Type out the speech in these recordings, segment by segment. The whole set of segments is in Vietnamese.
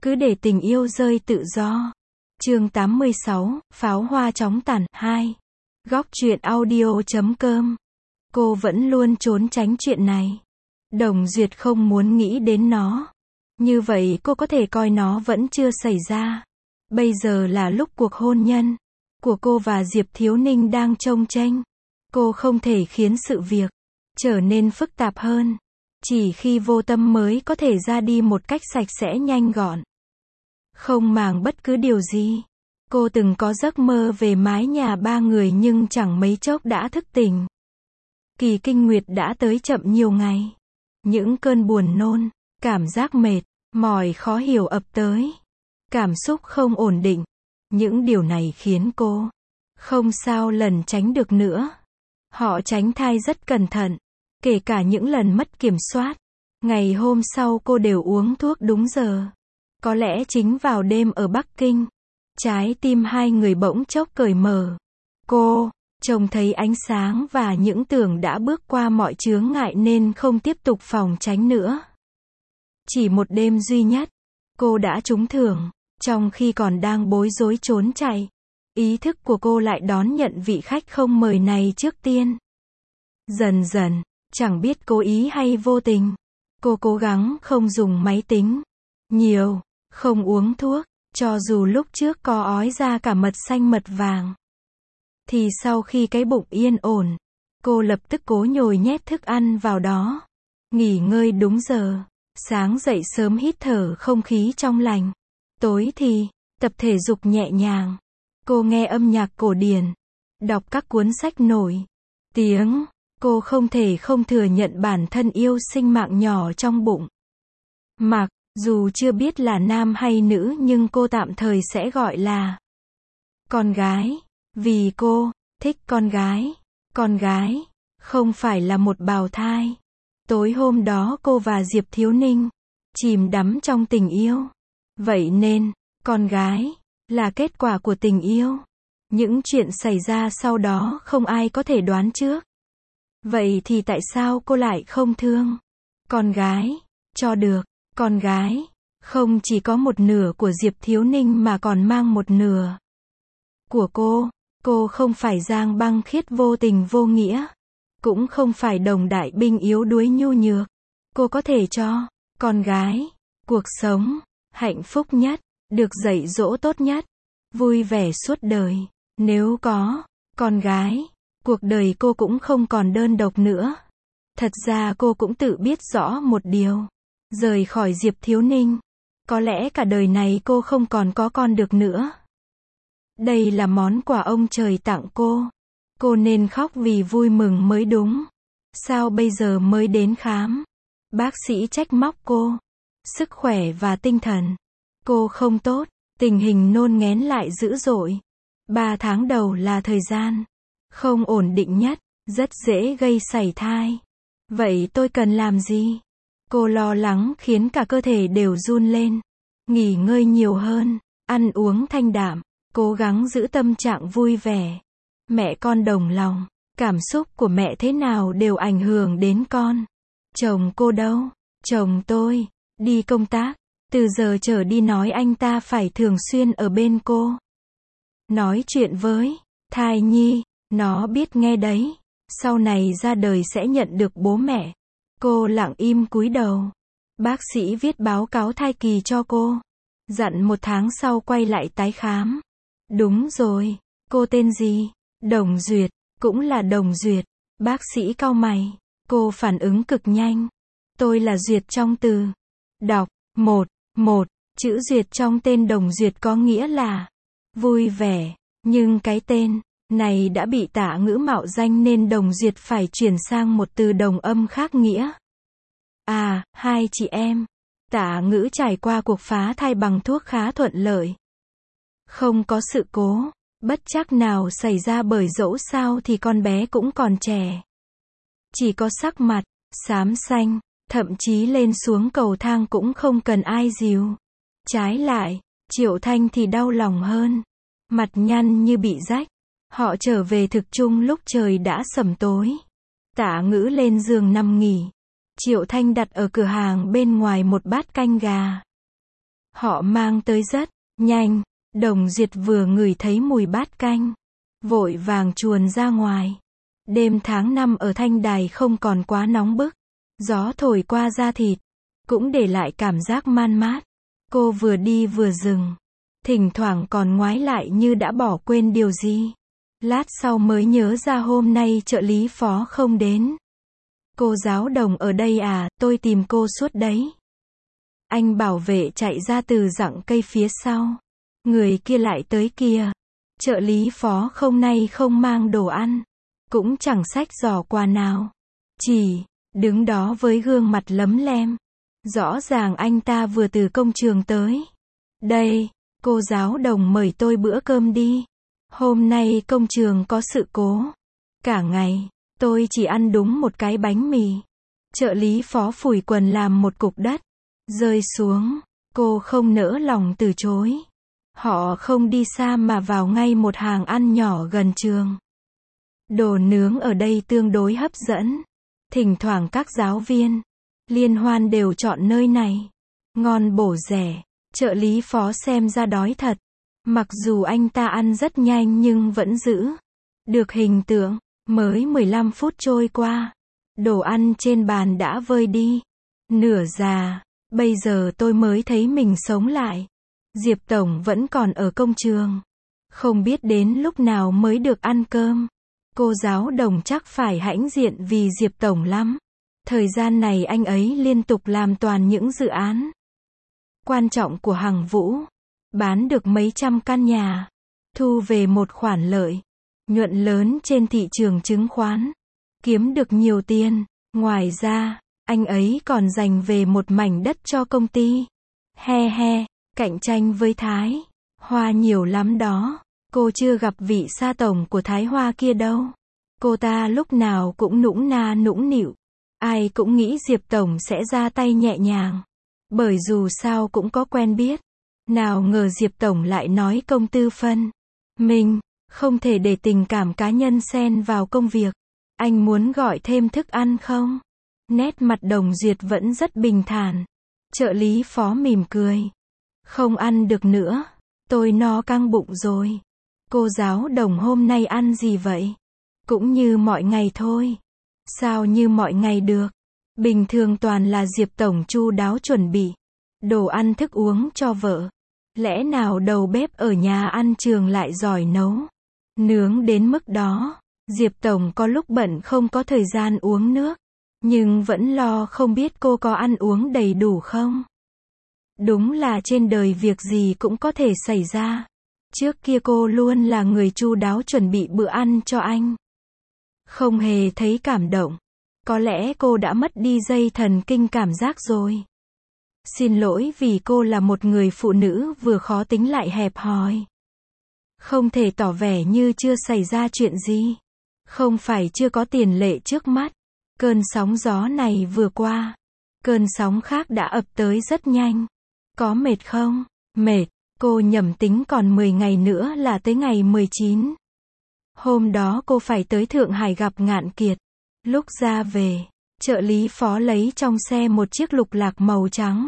Cứ để tình yêu rơi tự do. Chương 86, pháo hoa chóng tàn, 2. Góc truyện audio.com. Cô vẫn luôn trốn tránh chuyện này. Đồng Duyệt không muốn nghĩ đến nó. Như vậy cô có thể coi nó vẫn chưa xảy ra. Bây giờ là lúc cuộc hôn nhân của cô và Diệp Thiếu Ninh đang chông chênh. Cô không thể khiến sự việc trở nên phức tạp hơn. Chỉ khi vô tâm mới có thể ra đi một cách sạch sẽ nhanh gọn. Không màng bất cứ điều gì. Cô từng có giấc mơ về mái nhà ba người nhưng chẳng mấy chốc đã thức tỉnh. Kỳ kinh nguyệt đã tới chậm nhiều ngày. Những cơn buồn nôn, cảm giác mệt, mỏi khó hiểu ập tới. Cảm xúc không ổn định. Những điều này khiến cô không sao lẩn tránh được nữa. Họ tránh thai rất cẩn thận. Kể cả những lần mất kiểm soát. Ngày hôm sau cô đều uống thuốc đúng giờ. Có lẽ chính vào đêm ở Bắc Kinh, trái tim hai người bỗng chốc cởi mở. Cô trông thấy ánh sáng và những tưởng đã bước qua mọi chướng ngại nên không tiếp tục phòng tránh nữa. Chỉ một đêm duy nhất, cô đã trúng thưởng. Trong khi còn đang bối rối trốn chạy, ý thức của cô lại đón nhận vị khách không mời này trước tiên. Dần dần, chẳng biết cố ý hay vô tình, cô cố gắng không dùng máy tính nhiều, không uống thuốc, cho dù lúc trước có ói ra cả mật xanh mật vàng. Thì sau khi cái bụng yên ổn, cô lập tức cố nhồi nhét thức ăn vào đó. Nghỉ ngơi đúng giờ, sáng dậy sớm hít thở không khí trong lành. Tối thì tập thể dục nhẹ nhàng. Cô nghe âm nhạc cổ điển, đọc các cuốn sách nổi tiếng. Cô không thể không thừa nhận bản thân yêu sinh mạng nhỏ trong bụng. Mặc dù chưa biết là nam hay nữ nhưng cô tạm thời sẽ gọi là con gái. Vì cô thích con gái. Con gái không phải là một bào thai. Tối hôm đó cô và Diệp Thiếu Ninh chìm đắm trong tình yêu. Vậy nên, con gái là kết quả của tình yêu. Những chuyện xảy ra sau đó không ai có thể đoán trước. Vậy thì tại sao cô lại không thương con gái cho được? Con gái không chỉ có một nửa của Diệp Thiếu Ninh mà còn mang một nửa của cô. Cô không phải Giang Băng Khiết vô tình vô nghĩa, cũng không phải Đồng Đại Binh yếu đuối nhu nhược. Cô có thể cho con gái cuộc sống hạnh phúc nhất, được dạy dỗ tốt nhất, vui vẻ suốt đời. Nếu có con gái, cuộc đời cô cũng không còn đơn độc nữa. Thật ra cô cũng tự biết rõ một điều. Rời khỏi Diệp Thiếu Ninh, có lẽ cả đời này cô không còn có con được nữa. Đây là món quà ông trời tặng cô. Cô nên khóc vì vui mừng mới đúng. Sao bây giờ mới đến khám? Bác sĩ trách móc cô. Sức khỏe và tinh thần cô không tốt, tình hình nôn nghén lại dữ dội. 3 tháng đầu là thời gian không ổn định nhất, rất dễ gây sảy thai. Vậy tôi cần làm gì? Cô lo lắng khiến cả cơ thể đều run lên. Nghỉ ngơi nhiều hơn, ăn uống thanh đạm, cố gắng giữ tâm trạng vui vẻ. Mẹ con đồng lòng, cảm xúc của mẹ thế nào đều ảnh hưởng đến con. Chồng cô đâu? Chồng tôi đi công tác, từ giờ trở đi nói anh ta phải thường xuyên ở bên cô. Nói chuyện với thai nhi, nó biết nghe đấy. Sau này ra đời sẽ nhận được bố mẹ. Cô lặng im cúi đầu. Bác sĩ viết báo cáo thai kỳ cho cô. Dặn 1 tháng sau quay lại tái khám. Đúng rồi, cô tên gì? Đồng Duyệt, cũng là Đồng Duyệt. Bác sĩ cau mày. Cô phản ứng cực nhanh. Tôi là Duyệt trong từ đọc. Một chữ Duyệt trong tên Đồng Duyệt có nghĩa là vui vẻ, nhưng cái tên này đã bị tả ngữ mạo danh nên Đồng Duyệt phải chuyển sang một từ đồng âm khác nghĩa. À, hai chị em. Tả ngữ trải qua cuộc phá thai bằng thuốc khá thuận lợi. Không có sự cố bất trắc nào xảy ra bởi dẫu sao thì con bé cũng còn trẻ. Chỉ có sắc mặt xám xanh, thậm chí lên xuống cầu thang cũng không cần ai dìu. Trái lại, Triệu Thanh thì đau lòng hơn. Mặt nhăn như bị rách. Họ trở về thực chung lúc trời đã sẩm tối. Tả ngữ lên giường nằm nghỉ. Triệu Thanh đặt ở cửa hàng bên ngoài một bát canh gà. Họ mang tới rất nhanh. Đồng Duyệt vừa ngửi thấy mùi bát canh, vội vàng chuồn ra ngoài. Đêm tháng 5 ở Thanh Đài không còn quá nóng bức. Gió thổi qua da thịt, cũng để lại cảm giác man mát. Cô vừa đi vừa dừng, thỉnh thoảng còn ngoái lại như đã bỏ quên điều gì. Lát sau mới nhớ ra hôm nay trợ lý phó không đến. Cô giáo Đồng ở đây à, tôi tìm cô suốt đấy. Anh bảo vệ chạy ra từ rặng cây phía sau. Người kia lại tới kìa. Trợ lý phó hôm nay không mang đồ ăn, cũng chẳng xách giỏ quà nào. Chỉ đứng đó với gương mặt lấm lem. Rõ ràng anh ta vừa từ công trường tới. Đây, cô giáo Đồng mời tôi bữa cơm đi. Hôm nay công trường có sự cố. Cả ngày, tôi chỉ ăn đúng một cái bánh mì. Trợ lý phó phủi quần làm một cục đất rơi xuống. Cô không nỡ lòng từ chối. Họ không đi xa mà vào ngay một hàng ăn nhỏ gần trường. Đồ nướng ở đây tương đối hấp dẫn. Thỉnh thoảng các giáo viên liên hoan đều chọn nơi này. Ngon bổ rẻ. Trợ lý phó xem ra đói thật. Mặc dù anh ta ăn rất nhanh nhưng vẫn giữ được hình tượng. Mới 15 phút trôi qua, đồ ăn trên bàn đã vơi đi. Nửa già, bây giờ tôi mới thấy mình sống lại. Diệp Tổng vẫn còn ở công trường. Không biết đến lúc nào mới được ăn cơm. Cô giáo Đồng chắc phải hãnh diện vì Diệp Tổng lắm. Thời gian này anh ấy liên tục làm toàn những dự án quan trọng của Hằng Vũ. Bán được mấy trăm căn nhà. Thu về một khoản lợi nhuận lớn trên thị trường chứng khoán. Kiếm được nhiều tiền. Ngoài ra, anh ấy còn dành về một mảnh đất cho công ty. He he, cạnh tranh với Thái Hoa nhiều lắm đó. Cô chưa gặp vị sa tổng của Thái Hoa kia đâu. Cô ta lúc nào cũng nũng na nũng nịu. Ai cũng nghĩ Diệp Tổng sẽ ra tay nhẹ nhàng. Bởi dù sao cũng có quen biết. Nào ngờ Diệp Tổng lại nói công tư phân mình không thể để tình cảm cá nhân xen vào công việc. Anh muốn gọi thêm thức ăn không? Nét mặt Đồng Duyệt vẫn rất bình thản. Trợ lý phó mỉm cười. Không ăn được nữa. Tôi no căng bụng rồi. Cô giáo Đồng hôm nay ăn gì vậy? Cũng như mọi ngày thôi. Sao như mọi ngày được? Bình thường toàn là Diệp Tổng chu đáo chuẩn bị đồ ăn thức uống cho vợ. Lẽ nào đầu bếp ở nhà ăn trường lại giỏi nấu nướng đến mức đó? Diệp Tổng có lúc bận không có thời gian uống nước, nhưng vẫn lo không biết cô có ăn uống đầy đủ không. Đúng là trên đời việc gì cũng có thể xảy ra. Trước kia cô luôn là người chu đáo chuẩn bị bữa ăn cho anh. Không hề thấy cảm động. Có lẽ cô đã mất đi dây thần kinh cảm giác rồi. Xin lỗi vì cô là một người phụ nữ vừa khó tính lại hẹp hòi. Không thể tỏ vẻ như chưa xảy ra chuyện gì. Không phải chưa có tiền lệ trước mắt. Cơn sóng gió này vừa qua. Cơn sóng khác đã ập tới rất nhanh. Có mệt không? Mệt. Cô nhẩm tính còn 10 ngày nữa là tới ngày 19. Hôm đó cô phải tới Thượng Hải gặp Ngạn Kiệt. Lúc ra về, trợ lý phó lấy trong xe một chiếc lục lạc màu trắng.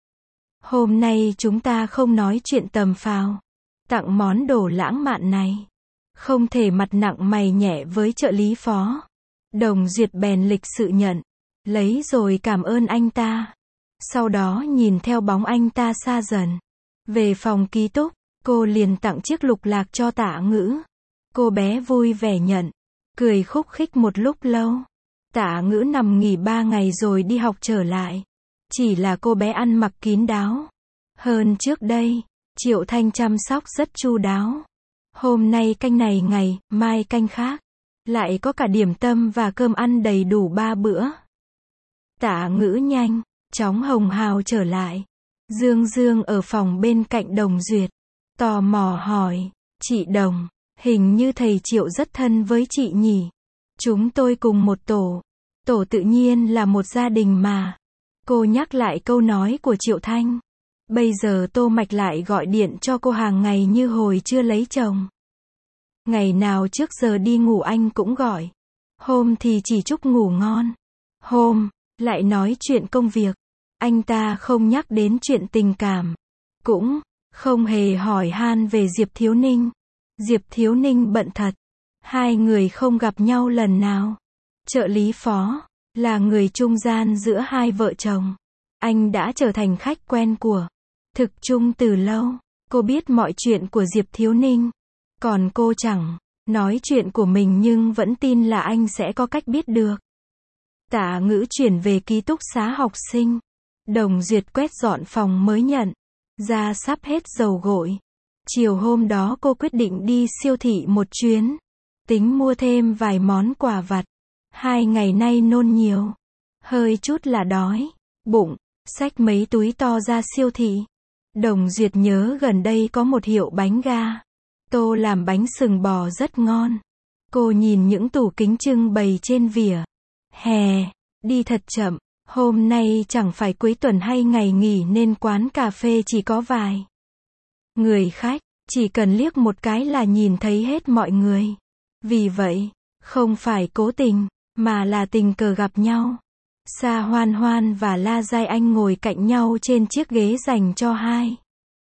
Hôm nay chúng ta không nói chuyện tầm phào. Tặng món đồ lãng mạn này. Không thể mặt nặng mày nhẹ với trợ lý phó. Đồng Duyệt bèn lịch sự nhận. Lấy rồi cảm ơn anh ta. Sau đó nhìn theo bóng anh ta xa dần. Về phòng ký túc, cô liền tặng chiếc lục lạc cho Tạ Ngữ. Cô bé vui vẻ nhận. Cười khúc khích một lúc lâu. Tạ Ngữ nằm nghỉ 3 ngày rồi đi học trở lại. Chỉ là cô bé ăn mặc kín đáo hơn trước đây. Triệu Thanh chăm sóc rất chu đáo. Hôm nay canh này ngày, mai canh khác. Lại có cả điểm tâm và cơm ăn đầy đủ 3 bữa. Tạ Ngữ nhanh chóng hồng hào trở lại. Dương Dương ở phòng bên cạnh Đồng Duyệt. Tò mò hỏi. Chị Đồng, hình như thầy Triệu rất thân với chị nhỉ? Chúng tôi cùng một tổ. Tổ tự nhiên là một gia đình mà. Cô nhắc lại câu nói của Triệu Thanh. Bây giờ Tô Mạch lại gọi điện cho cô hàng ngày như hồi chưa lấy chồng. Ngày nào trước giờ đi ngủ anh cũng gọi. Hôm thì chỉ chúc ngủ ngon. Hôm lại nói chuyện công việc. Anh ta không nhắc đến chuyện tình cảm. cũng không hề hỏi han về Diệp Thiếu Ninh. Diệp Thiếu Ninh bận thật. Hai người không gặp nhau lần nào. Trợ lý phó, là người trung gian giữa hai vợ chồng. Anh đã trở thành khách quen của Thực Trung từ lâu. Cô biết mọi chuyện của Diệp Thiếu Ninh. Còn cô chẳng nói chuyện của mình nhưng vẫn tin là anh sẽ có cách biết được. Tạ Ngữ chuyển về ký túc xá học sinh. Đồng Duyệt quét dọn phòng mới nhận ra sắp hết dầu gội. Chiều hôm đó cô quyết định đi siêu thị một chuyến. Tính mua thêm vài món quà vặt. 2 ngày nay nôn nhiều. Hơi chút là đói bụng. Xách mấy túi to ra siêu thị. Đồng Duyệt nhớ gần đây có một hiệu bánh ga Tô làm bánh sừng bò rất ngon. Cô nhìn những tủ kính trưng bày trên vỉa hè. Đi thật chậm. Hôm nay chẳng phải cuối tuần hay ngày nghỉ nên quán cà phê chỉ có vài người khách. Chỉ cần liếc một cái là nhìn thấy hết mọi người. Vì vậy, không phải cố tình, mà là tình cờ gặp nhau. Sa Hoan Hoan và La Giai Anh ngồi cạnh nhau trên chiếc ghế dành cho hai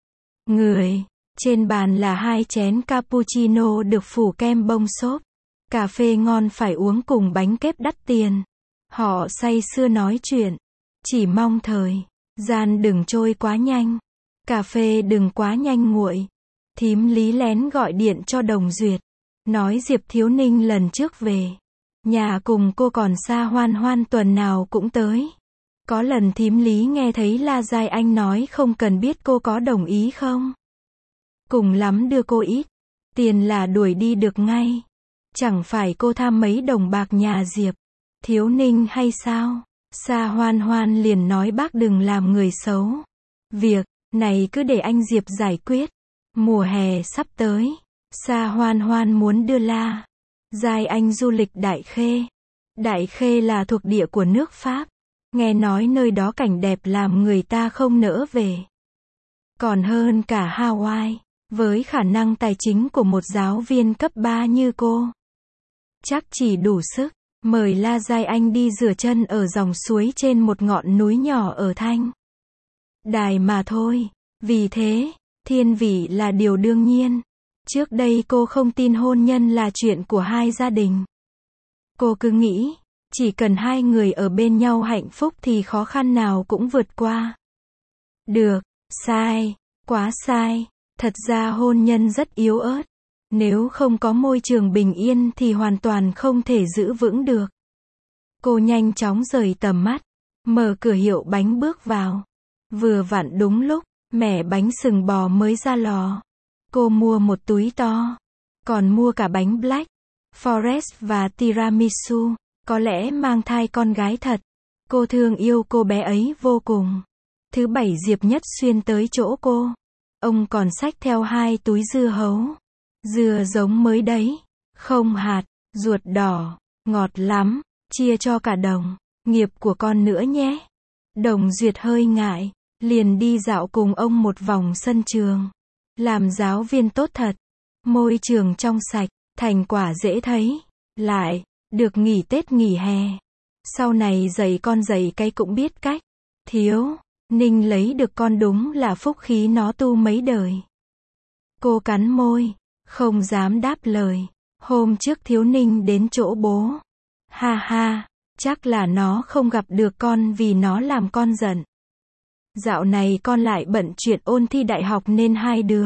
người. Trên bàn là 2 chén cappuccino được phủ kem bông xốp. Cà phê ngon phải uống cùng bánh kếp đắt tiền. Họ say sưa nói chuyện. Chỉ mong thời gian đừng trôi quá nhanh. Cà phê đừng quá nhanh nguội. Thím Lý lén gọi điện cho Đồng Duyệt. Nói Diệp Thiếu Ninh lần trước về nhà cùng cô còn Sa Hoan Hoan tuần nào cũng tới. Có lần thím Lý nghe thấy La Giai Anh nói không cần biết cô có đồng ý không. Cùng lắm đưa cô ít tiền là đuổi đi được ngay. Chẳng phải cô tham mấy đồng bạc nhà Diệp Thiếu Ninh hay sao? Sa Hoan Hoan liền nói bác đừng làm người xấu. Việc này cứ để anh Diệp giải quyết. Mùa hè sắp tới. Sa Hoan Hoan muốn đưa La Giai Anh du lịch Đại Khê. Đại Khê là thuộc địa của nước Pháp. Nghe nói nơi đó cảnh đẹp làm người ta không nỡ về. Còn hơn cả Hawaii. Với khả năng tài chính của một giáo viên cấp 3 như cô, chắc chỉ đủ sức mời La Giai Anh đi rửa chân ở dòng suối trên một ngọn núi nhỏ ở Thanh Đài mà thôi. Vì thế, thiên vị là điều đương nhiên. Trước đây cô không tin hôn nhân là chuyện của hai gia đình. Cô cứ nghĩ, chỉ cần hai người ở bên nhau hạnh phúc thì khó khăn nào cũng vượt qua được. Sai, quá sai. Thật ra hôn nhân rất yếu ớt. Nếu không có môi trường bình yên thì hoàn toàn không thể giữ vững được. Cô nhanh chóng rời tầm mắt, mở cửa hiệu bánh bước vào. Vừa vặn đúng lúc, mẻ bánh sừng bò mới ra lò. Cô mua một túi to, còn mua cả bánh Black Forest và tiramisu. Có lẽ mang thai con gái thật. Cô thương yêu cô bé ấy vô cùng. Thứ Bảy Diệp Nhất Xuyên tới chỗ cô. Ông còn xách theo 2 túi dưa hấu. Dưa giống mới đấy, không hạt, ruột đỏ, ngọt lắm, chia cho cả đồng nghiệp của con nữa nhé. Đồng Duyệt hơi ngại, liền đi dạo cùng ông một vòng sân trường. Làm giáo viên tốt thật, môi trường trong sạch, thành quả dễ thấy, lại được nghỉ Tết nghỉ hè. Sau này dạy con dạy cái cũng biết cách. Thiếu Ninh lấy được con đúng là phúc khí nó tu mấy đời. Cô cắn môi, không dám đáp lời. Hôm trước Thiếu Ninh đến chỗ bố. Ha ha, chắc là nó không gặp được con vì nó làm con giận. Dạo này con lại bận chuyện ôn thi đại học nên hai đứa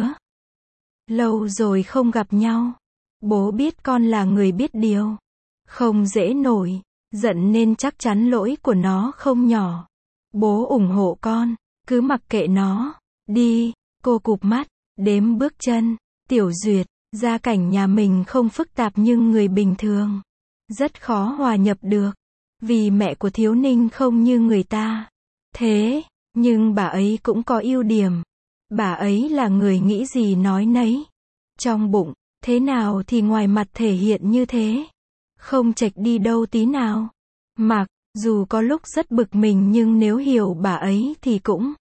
lâu rồi không gặp nhau. Bố biết con là người biết điều, không dễ nổi giận nên chắc chắn lỗi của nó không nhỏ. Bố ủng hộ con, cứ mặc kệ nó đi. Cô cụp mắt, đếm bước chân. Tiểu Duyệt, gia cảnh nhà mình không phức tạp nhưng người bình thường rất khó hòa nhập được. Vì mẹ của Thiếu Ninh không như người ta. Thế, nhưng bà ấy cũng có ưu điểm. Bà ấy là người nghĩ gì nói nấy. Trong bụng, thế nào thì ngoài mặt thể hiện như thế. Không chệch đi đâu tí nào. Mặc dù có lúc rất bực mình nhưng nếu hiểu bà ấy thì cũng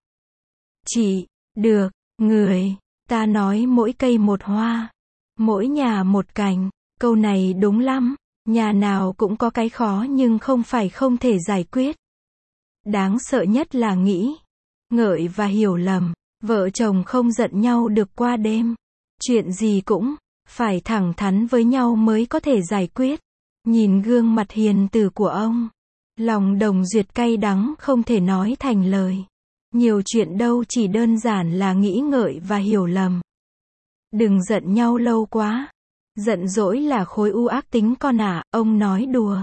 chỉ được. Người ta nói mỗi cây một hoa, mỗi nhà một cành. Câu này đúng lắm. Nhà nào cũng có cái khó nhưng không phải không thể giải quyết. Đáng sợ nhất là nghĩ ngợi và hiểu lầm. Vợ chồng không giận nhau được qua đêm. Chuyện gì cũng phải thẳng thắn với nhau mới có thể giải quyết. Nhìn gương mặt hiền từ của ông, lòng Đồng Duyệt cay đắng không thể nói thành lời. Nhiều chuyện đâu chỉ đơn giản là nghĩ ngợi và hiểu lầm. Đừng giận nhau lâu quá. Giận dỗi là khối u ác tính con ạ, ông nói đùa.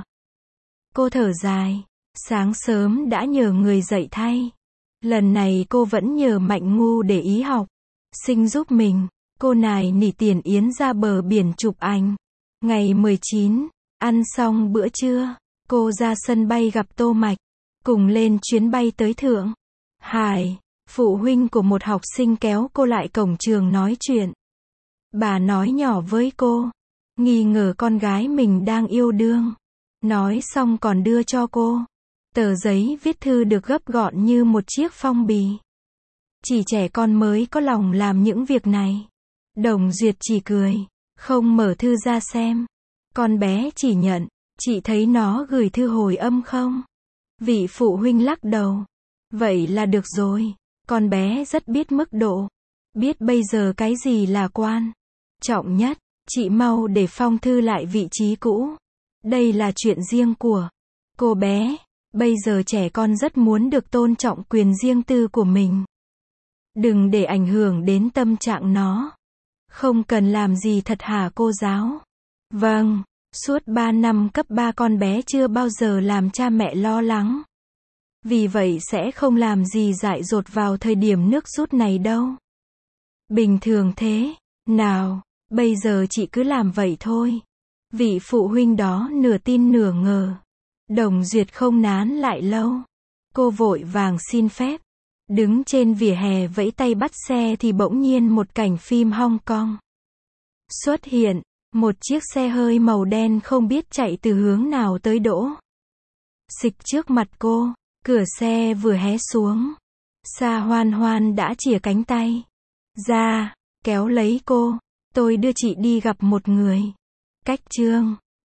Cô thở dài. Sáng sớm đã nhờ người dậy thay. Lần này cô vẫn nhờ Mạnh Ngu để ý học sinh giúp mình. Cô nài nỉ tiền Yến ra bờ biển chụp ảnh. Ngày 19, ăn xong bữa trưa, cô ra sân bay gặp Tô Mạch. Cùng lên chuyến bay tới Thượng Hải. Phụ huynh của một học sinh kéo cô lại cổng trường nói chuyện. Bà nói nhỏ với cô, nghi ngờ con gái mình đang yêu đương. Nói xong còn đưa cho cô tờ giấy viết thư được gấp gọn như một chiếc phong bì. Chỉ trẻ con mới có lòng làm những việc này. Đồng Duyệt chỉ cười, không mở thư ra xem. Con bé chỉ nhận, chị thấy nó gửi thư hồi âm không? Vị phụ huynh lắc đầu. Vậy là được rồi. Con bé rất biết mức độ. Biết bây giờ cái gì là quan trọng nhất. Chị mau để phong thư lại vị trí cũ. Đây là chuyện riêng của cô bé. Bây giờ trẻ con rất muốn được tôn trọng quyền riêng tư của mình. Đừng để ảnh hưởng đến tâm trạng nó. Không cần làm gì thật hả cô giáo? Vâng, suốt 3 năm cấp 3 con bé chưa bao giờ làm cha mẹ lo lắng. Vì vậy sẽ không làm gì dại dột vào thời điểm nước rút này đâu. Bình thường thế. Nào, bây giờ chị cứ làm vậy thôi. Vị phụ huynh đó nửa tin nửa ngờ. Đồng Duyệt không nán lại lâu. Cô vội vàng xin phép. Đứng trên vỉa hè vẫy tay bắt xe thì bỗng nhiên một cảnh phim Hong Kong xuất hiện. Một chiếc xe hơi màu đen không biết chạy từ hướng nào tới đỗ xịch trước mặt cô. Cửa xe vừa hé xuống, Sa Hoan Hoan đã chìa cánh tay ra, kéo lấy cô. Tôi đưa chị đi gặp một người. Cách chương